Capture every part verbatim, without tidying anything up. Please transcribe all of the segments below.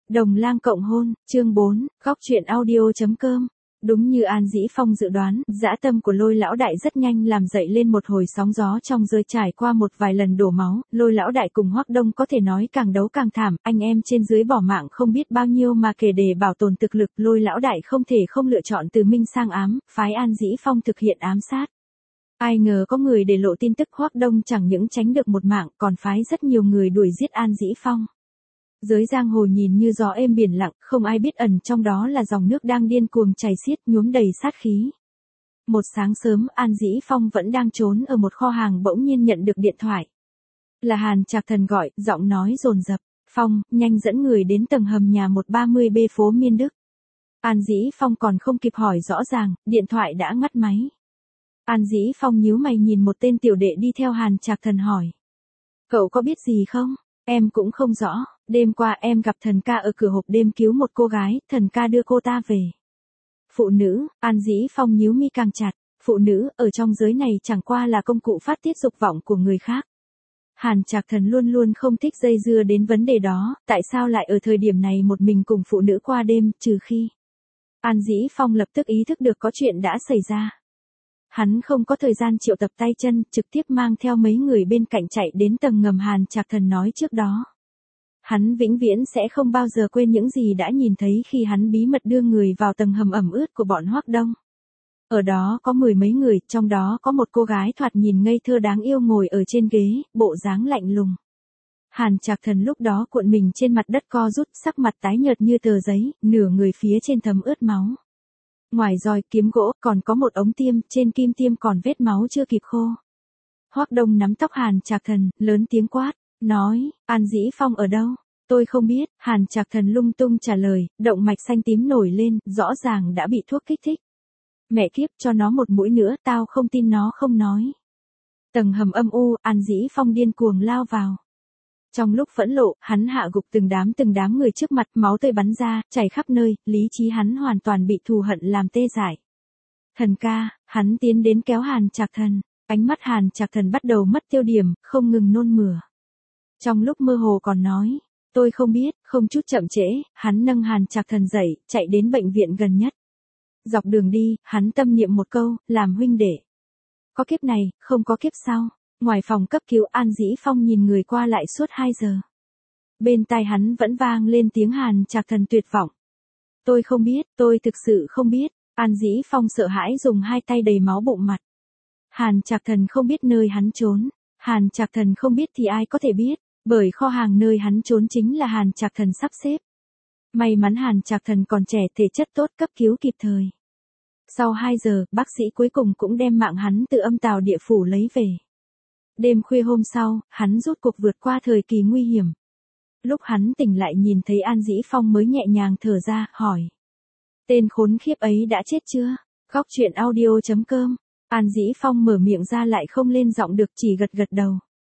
Đồng Lang cộng hôn, chương bốn, góc truyện audio.com. Đúng như An Dĩ Phong dự đoán, dã tâm của Lôi lão đại rất nhanh làm dậy lên một hồi sóng gió trong giới, trải qua một vài lần đổ máu, Lôi lão đại cùng Hoắc Đông có thể nói càng đấu càng thảm, anh em trên dưới bỏ mạng không biết bao nhiêu mà kể để bảo tồn thực lực, Lôi lão đại không thể không lựa chọn từ minh sang ám, phái An Dĩ Phong thực hiện ám sát. Ai ngờ có người để lộ tin tức, Hoắc Đông chẳng những tránh được một mạng, còn phái rất nhiều người đuổi giết An Dĩ Phong. Giới giang hồ nhìn như gió êm biển lặng, không ai biết ẩn trong đó là dòng nước đang điên cuồng chảy xiết, nhuốm đầy sát khí. Một sáng sớm, An Dĩ Phong vẫn đang trốn ở một kho hàng bỗng nhiên nhận được điện thoại. Là Hàn Trạc Thần gọi, giọng nói dồn dập, "Phong, nhanh dẫn người đến tầng hầm nhà một ba mươi B phố Miên Đức." An Dĩ Phong còn không kịp hỏi rõ ràng, điện thoại đã ngắt máy. An Dĩ Phong nhíu mày nhìn một tên tiểu đệ đi theo Hàn Trạc Thần hỏi: "Cậu có biết gì không?" "Em cũng không rõ, đêm qua em gặp Thần ca ở cửa hộp đêm cứu một cô gái, Thần ca đưa cô ta về." Phụ nữ, An Dĩ Phong nhíu mi càng chặt, phụ nữ, ở trong giới này chẳng qua là công cụ phát tiết dục vọng của người khác. Hàn Trạc Thần luôn luôn không thích dây dưa đến vấn đề đó, tại sao lại ở thời điểm này một mình cùng phụ nữ qua đêm, trừ khi... An Dĩ Phong lập tức ý thức được có chuyện đã xảy ra. Hắn không có thời gian triệu tập tay chân, trực tiếp mang theo mấy người bên cạnh chạy đến tầng ngầm Hàn Trạc Thần nói trước đó. Hắn vĩnh viễn sẽ không bao giờ quên những gì đã nhìn thấy khi hắn bí mật đưa người vào tầng hầm ẩm ướt của bọn Hoắc Đông. Ở đó có mười mấy người, trong đó có một cô gái thoạt nhìn ngây thơ đáng yêu ngồi ở trên ghế, bộ dáng lạnh lùng. Hàn Trạc Thần lúc đó cuộn mình trên mặt đất co rút, sắc mặt tái nhợt như tờ giấy, nửa người phía trên thấm ướt máu. Ngoài roi, kiếm gỗ, còn có một ống tiêm, trên kim tiêm còn vết máu chưa kịp khô. Hoắc Đông nắm tóc Hàn Trạc Thần, lớn tiếng quát, nói, An Dĩ Phong ở đâu? Tôi không biết, Hàn Trạc Thần lung tung trả lời, động mạch xanh tím nổi lên, rõ ràng đã bị thuốc kích thích. Mẹ kiếp, cho nó một mũi nữa, tao không tin nó không nói. Tầng hầm âm u, An Dĩ Phong điên cuồng lao vào. Trong lúc phẫn nộ, hắn hạ gục từng đám từng đám người trước mặt, máu tươi bắn ra, chảy khắp nơi, lý trí hắn hoàn toàn bị thù hận làm tê dại. Thần ca, hắn tiến đến kéo Hàn Trạc Thần, ánh mắt Hàn Trạc Thần bắt đầu mất tiêu điểm, không ngừng nôn mửa. Trong lúc mơ hồ còn nói, tôi không biết, không chút chậm trễ, hắn nâng Hàn Trạc Thần dậy, chạy đến bệnh viện gần nhất. Dọc đường đi, hắn tâm niệm một câu, làm huynh đệ. Có kiếp này, không có kiếp sau. Ngoài phòng cấp cứu, An Dĩ Phong nhìn người qua lại suốt hai giờ. Bên tai hắn vẫn vang lên tiếng Hàn Trạc Thần tuyệt vọng. Tôi không biết, tôi thực sự không biết. An Dĩ Phong sợ hãi dùng hai tay đầy máu bụng mặt. Hàn Trạc Thần không biết nơi hắn trốn. Hàn Trạc Thần không biết thì ai có thể biết, bởi kho hàng nơi hắn trốn chính là Hàn Trạc Thần sắp xếp. May mắn Hàn Trạc Thần còn trẻ, thể chất tốt, cấp cứu kịp thời. Sau hai giờ, bác sĩ cuối cùng cũng đem mạng hắn từ âm tào địa phủ lấy về. Đêm khuya hôm sau, hắn rốt cuộc vượt qua thời kỳ nguy hiểm. Lúc hắn tỉnh lại nhìn thấy An Dĩ Phong mới nhẹ nhàng thở ra, hỏi. Tên khốn khiếp ấy đã chết chưa? Góc truyện audio.com. An Dĩ Phong mở miệng ra lại không lên giọng được, chỉ gật gật đầu.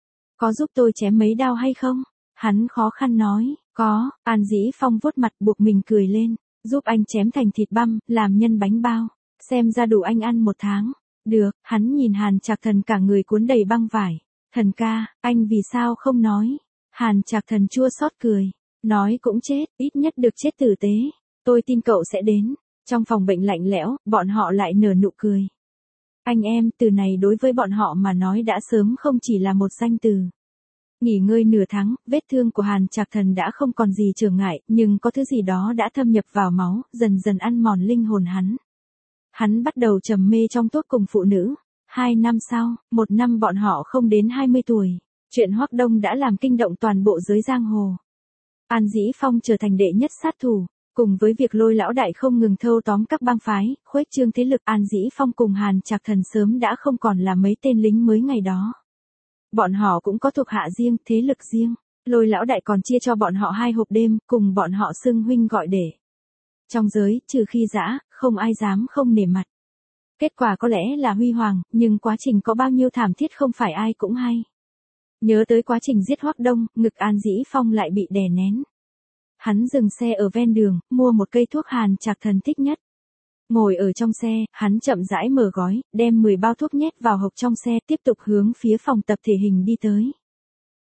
Có giúp tôi chém mấy đao hay không? Hắn khó khăn nói, có. An Dĩ Phong vuốt mặt buộc mình cười lên. Giúp anh chém thành thịt băm, làm nhân bánh bao. Xem ra đủ anh ăn một tháng. Được, hắn nhìn Hàn Trạc Thần cả người cuốn đầy băng vải. Thần ca, anh vì sao không nói? Hàn Trạc Thần chua xót cười. Nói cũng chết, ít nhất được chết tử tế. Tôi tin cậu sẽ đến. Trong phòng bệnh lạnh lẽo, bọn họ lại nở nụ cười. Anh em, từ này đối với bọn họ mà nói đã sớm không chỉ là một danh từ. Nghỉ ngơi nửa tháng, vết thương của Hàn Trạc Thần đã không còn gì trở ngại, nhưng có thứ gì đó đã thâm nhập vào máu, dần dần ăn mòn linh hồn hắn. Hắn bắt đầu trầm mê trong tốt cùng phụ nữ. Hai năm sau, một năm bọn họ không đến hai mươi tuổi. Chuyện Hoắc Đông đã làm kinh động toàn bộ giới giang hồ. An Dĩ Phong trở thành đệ nhất sát thủ. Cùng với việc Lôi lão đại không ngừng thâu tóm các bang phái, khuếch trương thế lực, An Dĩ Phong cùng Hàn Trạc Thần sớm đã không còn là mấy tên lính mới ngày đó. Bọn họ cũng có thuộc hạ riêng, thế lực riêng. Lôi lão đại còn chia cho bọn họ hai hộp đêm, cùng bọn họ xưng huynh gọi đệ. Trong giới, trừ khi dã, không ai dám không nể mặt. Kết quả có lẽ là huy hoàng, nhưng quá trình có bao nhiêu thảm thiết không phải ai cũng hay. Nhớ tới quá trình giết Hoắc Đông, ngực An Dĩ Phong lại bị đè nén. Hắn dừng xe ở ven đường, mua một cây thuốc Hàn Trạc Thần thích nhất. Ngồi ở trong xe, hắn chậm rãi mở gói, đem mười bao thuốc nhét vào hộp trong xe, tiếp tục hướng phía phòng tập thể hình đi tới.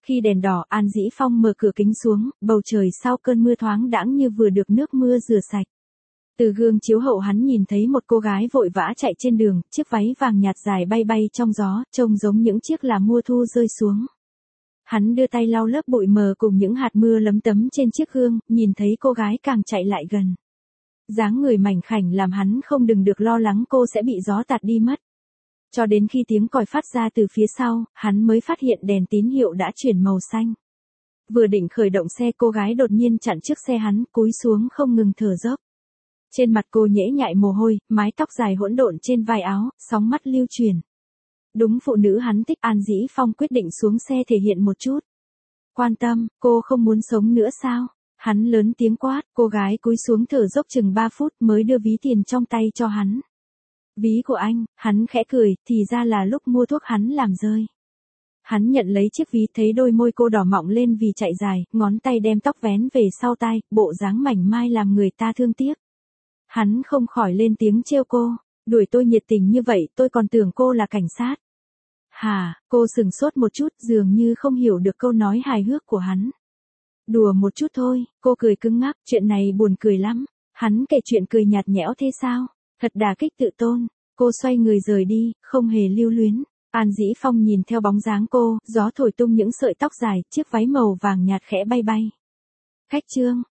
Khi đèn đỏ, An Dĩ Phong mở cửa kính xuống, bầu trời sau cơn mưa thoáng đãng như vừa được nước mưa rửa sạch. Từ gương chiếu hậu hắn nhìn thấy một cô gái vội vã chạy trên đường, chiếc váy vàng nhạt dài bay bay trong gió, trông giống những chiếc là mùa thu rơi xuống. Hắn đưa tay lau lớp bụi mờ cùng những hạt mưa lấm tấm trên chiếc gương, nhìn thấy cô gái càng chạy lại gần. Dáng người mảnh khảnh làm hắn không đừng được lo lắng cô sẽ bị gió tạt đi mất. Cho đến khi tiếng còi phát ra từ phía sau, hắn mới phát hiện đèn tín hiệu đã chuyển màu xanh. Vừa định khởi động xe, cô gái đột nhiên chặn trước xe hắn, cúi xuống không ngừng thở dốc. Trên mặt cô nhễ nhại mồ hôi, mái tóc dài hỗn độn trên vai áo, sóng mắt lưu chuyển. Đúng phụ nữ hắn thích. An Dĩ Phong quyết định xuống xe thể hiện một chút quan tâm. Cô không muốn sống nữa sao? Hắn lớn tiếng quát. Cô gái cúi xuống thở dốc chừng ba phút mới đưa ví tiền trong tay cho hắn. Ví của anh. Hắn khẽ cười, thì ra là lúc mua thuốc hắn làm rơi. Hắn nhận lấy chiếc ví, thấy đôi môi cô đỏ mọng lên vì chạy dài, ngón tay đem tóc vén về sau tai, bộ dáng mảnh mai làm người ta thương tiếc. Hắn không khỏi lên tiếng trêu cô. Đuổi tôi nhiệt tình như vậy, tôi còn tưởng cô là cảnh sát. Hả? Cô sừng sốt một chút, dường như không hiểu được câu nói hài hước của hắn. Đùa một chút thôi. Cô cười cứng ngắc. Chuyện này buồn cười lắm. Hắn kể chuyện cười nhạt nhẽo thế sao? Thật đả kích tự tôn. Cô xoay người rời đi, không hề lưu luyến. An Dĩ Phong nhìn theo bóng dáng cô, gió thổi tung những sợi tóc dài, chiếc váy màu vàng nhạt khẽ bay bay. Khách trương.